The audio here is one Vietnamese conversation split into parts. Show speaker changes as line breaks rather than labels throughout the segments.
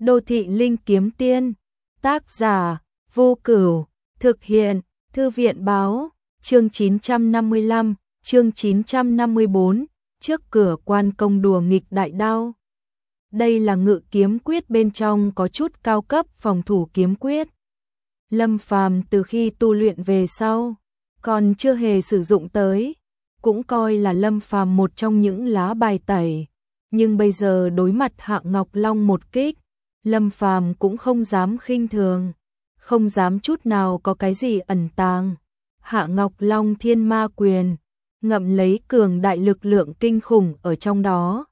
Đô thị linh kiếm tiên. Tác giả Vô Cửu. Thực hiện Thư viện báo. Chương 955, chương 954, trước cửa quan công đùa nghịch đại đao. Đây là ngự kiếm quyết bên trong có chút cao cấp phòng thủ kiếm quyết. Lâm Phàm từ khi tu luyện về sau, còn chưa hề sử dụng tới, cũng coi là Lâm Phàm một trong những lá bài tẩy. Nhưng bây giờ đối mặt Hạ Ngọc Long một kích, Lâm Phàm cũng không dám khinh thường, không dám chút nào có cái gì ẩn tàng. Hạ Ngọc Long Thiên Ma Quyền, ngậm lấy cường đại lực lượng kinh khủng ở trong đó.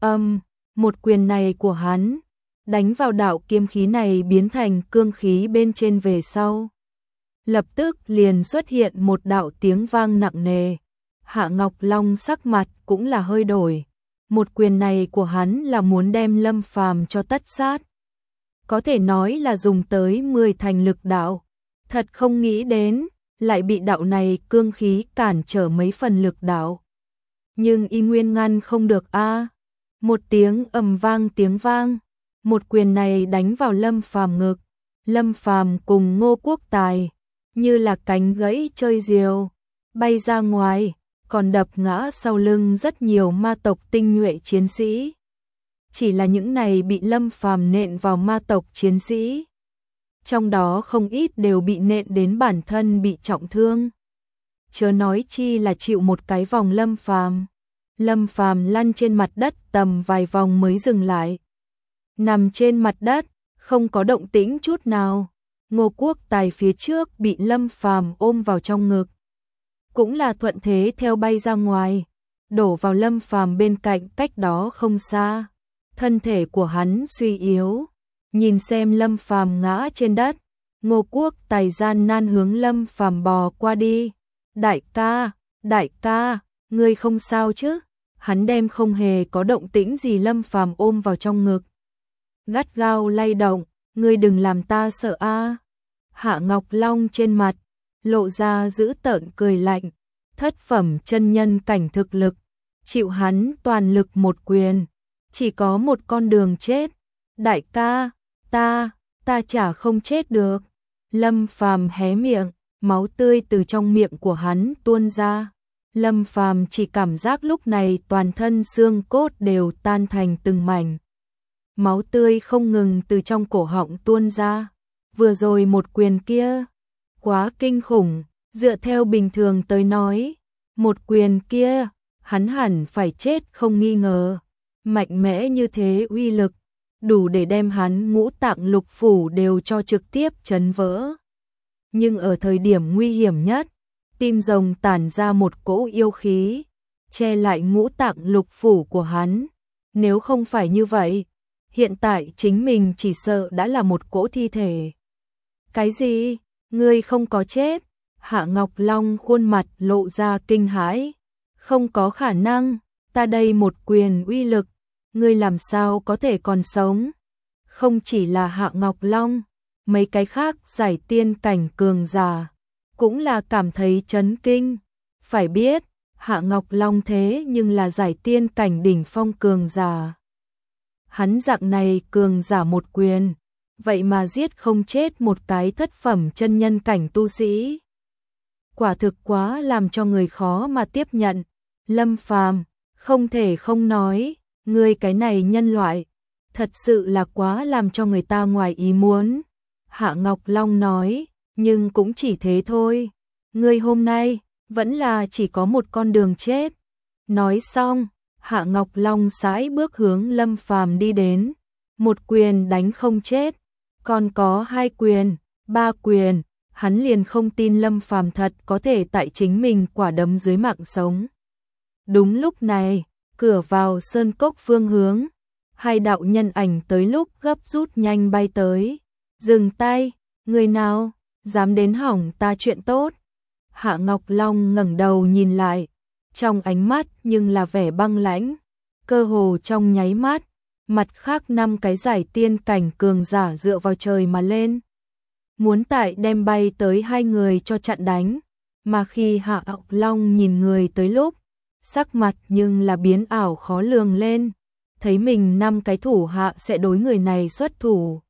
Một quyền này của hắn, đánh vào đạo kiếm khí này biến thành cương khí bên trên về sau. Lập tức liền xuất hiện một đạo tiếng vang nặng nề. Hạ Ngọc Long sắc mặt cũng là hơi đổi. Một quyền này của hắn là muốn đem Lâm Phàm cho tất sát. Có thể nói là dùng tới 10 thành lực đạo. Thật không nghĩ đến, lại bị đạo này cương khí cản trở mấy phần lực đạo. Nhưng y nguyên ngăn không được a. Một tiếng tiếng vang, một quyền này đánh vào Lâm Phàm ngực. Lâm Phàm cùng Ngô Quốc Tài như là cánh gãy chơi diều, bay ra ngoài, còn đập ngã sau lưng rất nhiều ma tộc tinh nhuệ chiến sĩ. Chỉ là những này bị Lâm Phàm nện vào ma tộc chiến sĩ, trong đó không ít đều bị nện đến bản thân bị trọng thương. Chớ nói chi là chịu một cái vòng Lâm Phàm. Lâm Phàm lăn trên mặt đất tầm vài vòng mới dừng lại. Nằm trên mặt đất, không có động tĩnh chút nào. Ngô Quốc Tài phía trước bị Lâm Phàm ôm vào trong ngực, cũng là thuận thế theo bay ra ngoài, đổ vào Lâm Phàm bên cạnh cách đó không xa. Thân thể của hắn suy yếu, nhìn xem Lâm Phàm ngã trên đất, Ngô Quốc Tài gian nan hướng Lâm Phàm bò qua đi. Đại ca, ngươi không sao chứ? Hắn đem không hề có động tĩnh gì Lâm Phàm ôm vào trong ngực, gắt gao lay động, ngươi đừng làm ta sợ a. Hạ Ngọc Long trên mặt lộ ra dữ tợn cười lạnh, thất phẩm chân nhân cảnh thực lực, chịu hắn toàn lực một quyền, chỉ có một con đường chết. Đại ca, ta chả không chết được. Lâm Phàm hé miệng, máu tươi từ trong miệng của hắn tuôn ra. Lâm Phàm chỉ cảm giác lúc này toàn thân xương cốt đều tan thành từng mảnh. Máu tươi không ngừng từ trong cổ họng tuôn ra. Vừa rồi một quyền kia, quá kinh khủng, dựa theo bình thường tới nói, một quyền kia, hắn hẳn phải chết không nghi ngờ. Mạnh mẽ như thế uy lực, đủ để đem hắn ngũ tạng lục phủ đều cho trực tiếp chấn vỡ. Nhưng ở thời điểm nguy hiểm nhất, tim rồng tản ra một cỗ yêu khí, che lại ngũ tạng lục phủ của hắn. Nếu không phải như vậy, hiện tại chính mình chỉ sợ đã là một cỗ thi thể. Cái gì? Ngươi không có chết? Hạ Ngọc Long khuôn mặt lộ ra kinh hãi. Không có khả năng, ta đây một quyền uy lực, ngươi làm sao có thể còn sống? Không chỉ là Hạ Ngọc Long, mấy cái khác giải tiên cảnh cường giả cũng là cảm thấy chấn kinh. Phải biết, Hạ Ngọc Long thế nhưng là giải tiên cảnh đỉnh phong cường giả. Hắn dạng này cường giả một quyền, vậy mà giết không chết một cái thất phẩm chân nhân cảnh tu sĩ. Quả thực quá làm cho người khó mà tiếp nhận. Lâm Phàm, không thể không nói, ngươi cái này nhân loại, thật sự là quá làm cho người ta ngoài ý muốn. Hạ Ngọc Long nói, nhưng cũng chỉ thế thôi. Ngươi hôm nay, vẫn là chỉ có một con đường chết. Nói xong, Hạ Ngọc Long sải bước hướng Lâm Phàm đi đến. Một quyền đánh không chết, còn có 2 quyền, 3 quyền, hắn liền không tin Lâm Phàm thật có thể tại chính mình quả đấm dưới mạng sống. Đúng lúc này, cửa vào sơn cốc phương hướng, 2 đạo nhân ảnh tới lúc gấp rút nhanh bay tới. Dừng tay, người nào dám đến hỏng ta chuyện tốt? Hạ Ngọc Long ngẩng đầu nhìn lại, trong ánh mắt nhưng là vẻ băng lãnh. Cơ hồ trong nháy mắt, mặt khác 5 cái giải tiên cảnh cường giả dựa vào trời mà lên, muốn tại đem bay tới 2 người cho chặn đánh. Mà khi Hạ Ngọc Long nhìn người tới lúc, sắc mặt nhưng là biến ảo khó lường lên. thấy mình 5 cái thủ hạ sẽ đối người này xuất thủ.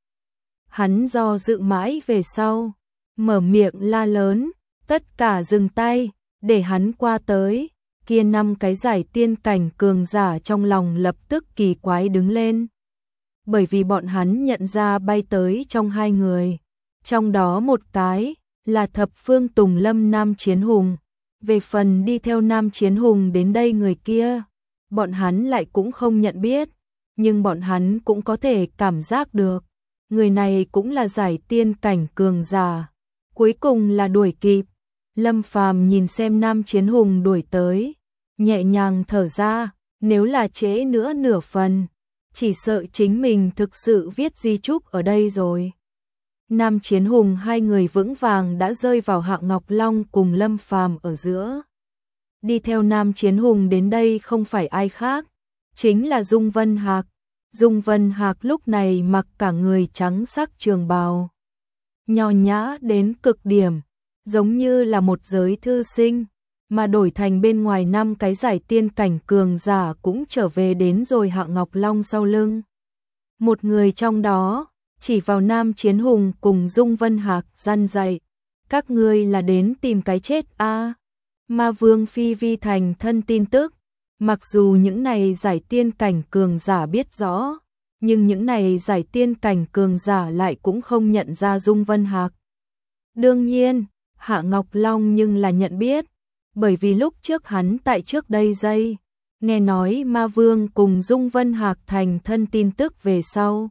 Hắn do dự mãi về sau, mở miệng la lớn, tất cả dừng tay, để hắn qua tới. Kia 5 cái giải tiên cảnh cường giả trong lòng lập tức kỳ quái đứng lên. Bởi vì bọn hắn nhận ra bay tới trong 2 người, trong đó một cái là thập phương Tùng Lâm Nam Chiến Hùng. Về phần đi theo Nam Chiến Hùng đến đây người kia, bọn hắn lại cũng không nhận biết, nhưng bọn hắn cũng có thể cảm giác được. Người này cũng là giải tiên cảnh cường giả, cuối cùng là đuổi kịp. Lâm Phàm nhìn xem Nam Chiến Hùng đuổi tới, nhẹ nhàng thở ra, nếu là trễ nữa nửa phần, chỉ sợ chính mình thực sự viết di chúc ở đây rồi. Nam Chiến Hùng 2 người vững vàng đã rơi vào Hạ Ngọc Long cùng Lâm Phàm ở giữa. Đi theo Nam Chiến Hùng đến đây không phải ai khác, chính là Dung Vân Hạc. Dung Vân Hạc lúc này mặc cả người trắng sắc trường bào, nho nhã đến cực điểm, giống như là một giới thư sinh, mà đổi thành bên ngoài 5 cái giải tiên cảnh cường giả cũng trở về đến rồi Hạ Ngọc Long sau lưng. Một người trong đó chỉ vào Nam Chiến Hùng cùng Dung Vân Hạc răn dạy, các ngươi là đến tìm cái chết a? Ma Vương Phi Vi thành thân tin tức, mặc dù những này giải tiên cảnh cường giả biết rõ, nhưng những này giải tiên cảnh cường giả lại cũng không nhận ra Dung Vân Hạc. Đương nhiên, Hạ Ngọc Long nhưng là nhận biết, bởi vì lúc trước hắn tại trước đây giây, nghe nói Ma Vương cùng Dung Vân Hạc thành thân tin tức về sau.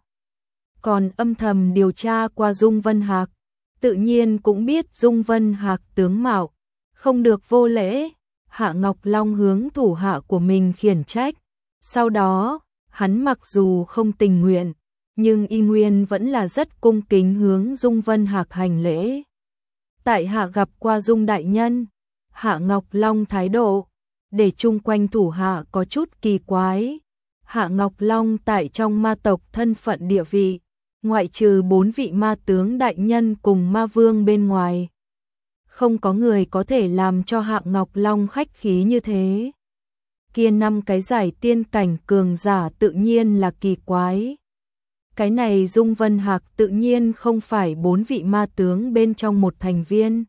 Còn âm thầm điều tra qua Dung Vân Hạc, tự nhiên cũng biết Dung Vân Hạc tướng mạo, không được vô lễ. Hạ Ngọc Long hướng thủ hạ của mình khiển trách, sau đó, hắn mặc dù không tình nguyện, nhưng y nguyên vẫn là rất cung kính hướng Dung Vân Hạc hành lễ. Tại hạ gặp qua Dung đại nhân, Hạ Ngọc Long thái độ, để chung quanh thủ hạ có chút kỳ quái. Hạ Ngọc Long tại trong ma tộc thân phận địa vị, ngoại trừ 4 vị ma tướng đại nhân cùng ma vương bên ngoài, không có người có thể làm cho Hạ Ngọc Long khách khí như thế. Kia 5 cái giải tiên cảnh cường giả tự nhiên là kỳ quái. Cái này Dung Vân Hạc tự nhiên không phải 4 vị ma tướng bên trong một thành viên.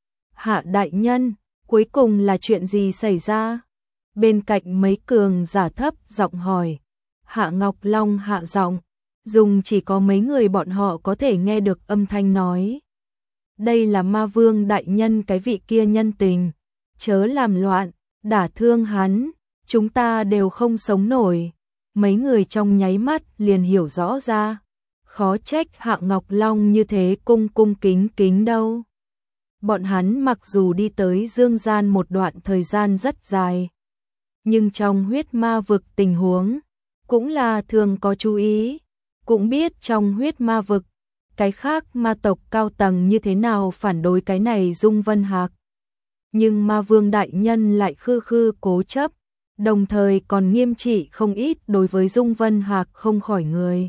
Hạ đại nhân, cuối cùng là chuyện gì xảy ra? Bên cạnh mấy cường giả thấp giọng hỏi. Hạ Ngọc Long hạ giọng, dùng chỉ có mấy người bọn họ có thể nghe được âm thanh nói. Đây là ma vương đại nhân cái vị kia nhân tình, chớ làm loạn, đả thương hắn, chúng ta đều không sống nổi. Mấy người trong nháy mắt liền hiểu rõ ra, khó trách Hạ Ngọc Long như thế cung kính kính đâu. Bọn hắn mặc dù đi tới dương gian một đoạn thời gian rất dài, nhưng trong huyết ma vực tình huống cũng là thường có chú ý, cũng biết trong huyết ma vực cái khác ma tộc cao tầng như thế nào phản đối cái này Dung Vân Hạc. Nhưng ma vương đại nhân lại khư cố chấp, đồng thời còn nghiêm trị không ít đối với Dung Vân Hạc không khỏi người.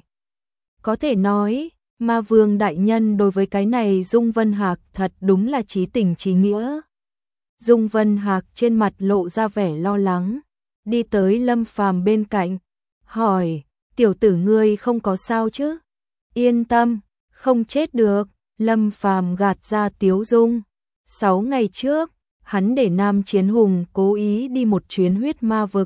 Có thể nói, ma vương đại nhân đối với cái này Dung Vân Hạc thật đúng là chí tình chí nghĩa. Dung Vân Hạc trên mặt lộ ra vẻ lo lắng, đi tới Lâm Phàm bên cạnh, hỏi, tiểu tử ngươi không có sao chứ? Yên tâm, không chết được. Lâm Phàm gạt ra tiếu dung. 6 ngày trước, hắn để Nam Chiến Hùng cố ý đi một chuyến huyết ma vực,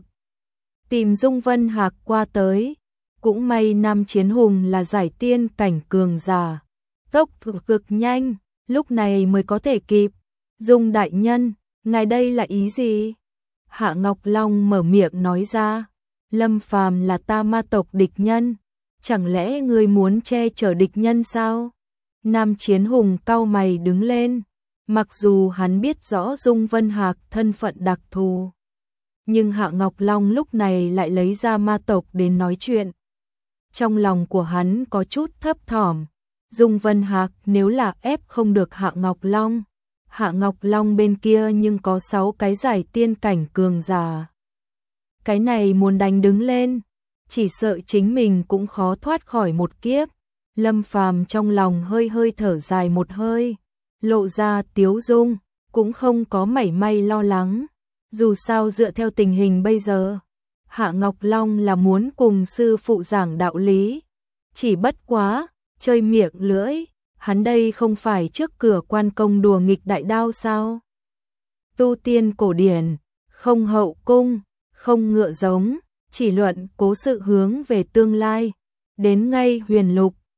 tìm Dung Vân Hạc qua tới. Cũng may Nam Chiến Hùng là giải tiên cảnh cường giả, tốc độ cực nhanh, lúc này mới có thể kịp. Dung đại nhân, ngài đây là ý gì? Hạ Ngọc Long mở miệng nói ra, Lâm Phàm là ta ma tộc địch nhân, chẳng lẽ ngươi muốn che chở địch nhân sao? Nam Chiến Hùng cau mày đứng lên, mặc dù hắn biết rõ Dung Vân Hạc thân phận đặc thù, nhưng Hạ Ngọc Long lúc này lại lấy ra ma tộc đến nói chuyện. Trong lòng của hắn có chút thấp thỏm, Dung Vân Hạc nếu là ép không được Hạ Ngọc Long, Hạ Ngọc Long bên kia nhưng có 6 cái giải tiên cảnh cường giả. Cái này muốn đánh đứng lên, chỉ sợ chính mình cũng khó thoát khỏi một kiếp. Lâm Phàm trong lòng hơi thở dài một hơi, lộ ra tiếu dung, cũng không có mảy may lo lắng. Dù sao dựa theo tình hình bây giờ, Hạ Ngọc Long là muốn cùng sư phụ giảng đạo lý, chỉ bất quá, chơi miệng lưỡi, hắn đây không phải trước cửa quan công đùa nghịch đại đao sao? Tu tiên cổ điển, không hậu cung, không ngựa giống, chỉ luận cố sự hướng về tương lai, đến ngay huyền lục,